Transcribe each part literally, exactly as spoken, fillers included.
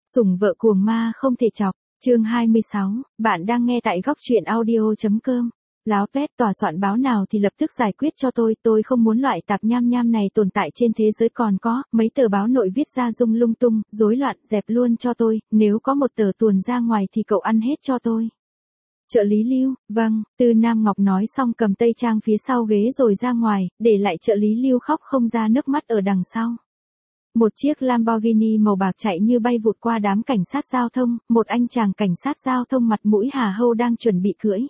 Sủng vợ cuồng ma không thể chọc, chương hai mươi sáu, bạn đang nghe tại góc truyện audio.com. Láo tuét, tòa soạn báo nào thì lập tức giải quyết cho tôi, tôi không muốn loại tạp nham nham này tồn tại trên thế giới, còn có, mấy tờ báo nội viết ra dung lung tung, rối loạn, dẹp luôn cho tôi, nếu có một tờ tuồn ra ngoài thì cậu ăn hết cho tôi. Trợ lý Lưu, vâng, Tư Nam Ngọc nói xong cầm tây trang phía sau ghế rồi ra ngoài, để lại trợ lý Lưu khóc không ra nước mắt ở đằng sau. Một chiếc Lamborghini màu bạc chạy như bay vụt qua đám cảnh sát giao thông, một anh chàng cảnh sát giao thông mặt mũi hà hâu đang chuẩn bị cưỡi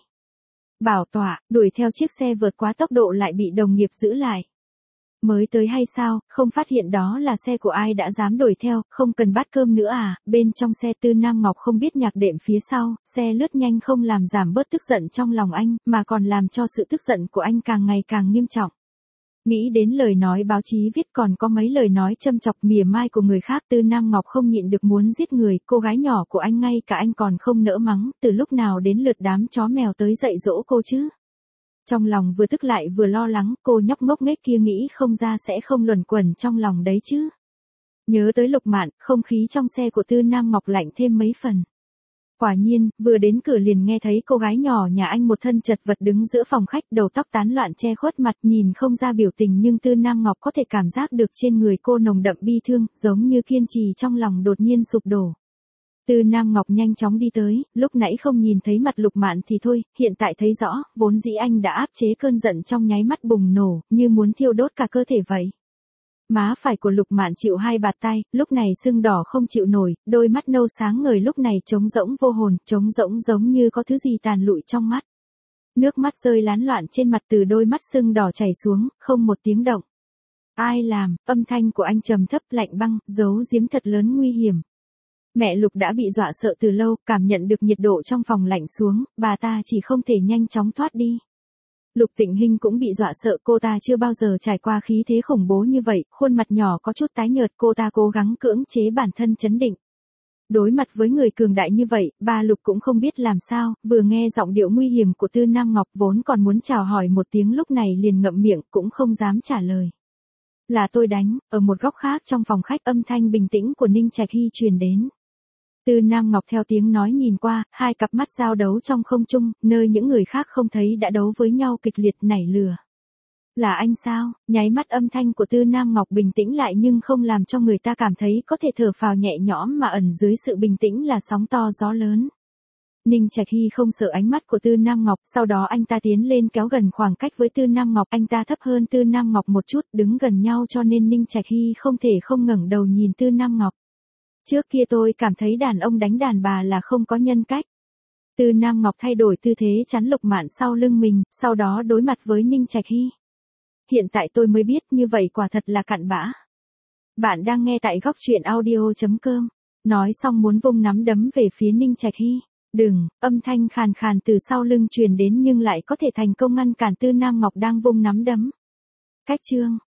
bảo tọa, đuổi theo chiếc xe vượt quá tốc độ lại bị đồng nghiệp giữ lại. Mới tới hay sao, không phát hiện đó là xe của ai đã dám đuổi theo, không cần bát cơm nữa à, bên trong xe Tư Nam Ngọc không biết nhạc đệm phía sau, xe lướt nhanh không làm giảm bớt tức giận trong lòng anh, mà còn làm cho sự tức giận của anh càng ngày càng nghiêm trọng. Nghĩ đến lời nói báo chí viết còn có mấy lời nói châm chọc mỉa mai của người khác, Tư Nam Ngọc không nhịn được muốn giết người, cô gái nhỏ của anh ngay cả anh còn không nỡ mắng, từ lúc nào đến lượt đám chó mèo tới dạy dỗ cô chứ. Trong lòng vừa tức lại vừa lo lắng, cô nhóc ngốc nghếch kia nghĩ không ra sẽ không luẩn quẩn trong lòng đấy chứ. Nhớ tới Lục Mạn, không khí trong xe của Tư Nam Ngọc lạnh thêm mấy phần. Quả nhiên, vừa đến cửa liền nghe thấy cô gái nhỏ nhà anh một thân chật vật đứng giữa phòng khách, đầu tóc tán loạn che khuất mặt, nhìn không ra biểu tình nhưng Tư Nam Ngọc có thể cảm giác được trên người cô nồng đậm bi thương, giống như kiên trì trong lòng đột nhiên sụp đổ. Tư Nam Ngọc nhanh chóng đi tới, lúc nãy không nhìn thấy mặt Lục Mạn thì thôi, hiện tại thấy rõ, vốn dĩ anh đã áp chế cơn giận trong nháy mắt bùng nổ, như muốn thiêu đốt cả cơ thể vậy. Má phải của Lục Mạn chịu hai bạt tay, lúc này sưng đỏ không chịu nổi, đôi mắt nâu sáng ngời lúc này trống rỗng vô hồn, trống rỗng giống như có thứ gì tàn lụi trong mắt. Nước mắt rơi lán loạn trên mặt từ đôi mắt sưng đỏ chảy xuống, không một tiếng động. Ai làm, âm thanh của anh trầm thấp lạnh băng, giấu giếm thật lớn nguy hiểm. Mẹ Lục đã bị dọa sợ từ lâu, cảm nhận được nhiệt độ trong phòng lạnh xuống, bà ta chỉ không thể nhanh chóng thoát đi. Lục Tịnh Hinh cũng bị dọa sợ, cô ta chưa bao giờ trải qua khí thế khủng bố như vậy, khuôn mặt nhỏ có chút tái nhợt, cô ta cố gắng cưỡng chế bản thân trấn định. Đối mặt với người cường đại như vậy, ba Lục cũng không biết làm sao, vừa nghe giọng điệu nguy hiểm của Tư Nam Ngọc vốn còn muốn chào hỏi một tiếng lúc này liền ngậm miệng, cũng không dám trả lời. Là tôi đánh, ở một góc khác trong phòng khách âm thanh bình tĩnh của Ninh Trạch Hy truyền đến. Tư Nam Ngọc theo tiếng nói nhìn qua, hai cặp mắt giao đấu trong không trung, nơi những người khác không thấy đã đấu với nhau kịch liệt nảy lửa. Là anh sao? Nháy mắt âm thanh của Tư Nam Ngọc bình tĩnh lại nhưng không làm cho người ta cảm thấy có thể thở phào nhẹ nhõm mà ẩn dưới sự bình tĩnh là sóng to gió lớn. Ninh Trạch Hy không sợ ánh mắt của Tư Nam Ngọc, sau đó anh ta tiến lên kéo gần khoảng cách với Tư Nam Ngọc, anh ta thấp hơn Tư Nam Ngọc một chút, đứng gần nhau cho nên Ninh Trạch Hy không thể không ngẩng đầu nhìn Tư Nam Ngọc. Trước kia tôi cảm thấy đàn ông đánh đàn bà là không có nhân cách. Tư Nam Ngọc thay đổi tư thế chắn Lục Mạn sau lưng mình, sau đó đối mặt với Ninh Trạch Hy. Hiện tại tôi mới biết như vậy quả thật là cặn bã. Bạn đang nghe tại góc truyện audio.com. Nói xong muốn vung nắm đấm về phía Ninh Trạch Hy. Đừng, âm thanh khàn khàn từ sau lưng truyền đến nhưng lại có thể thành công ngăn cản Tư Nam Ngọc đang vung nắm đấm. Cách chương,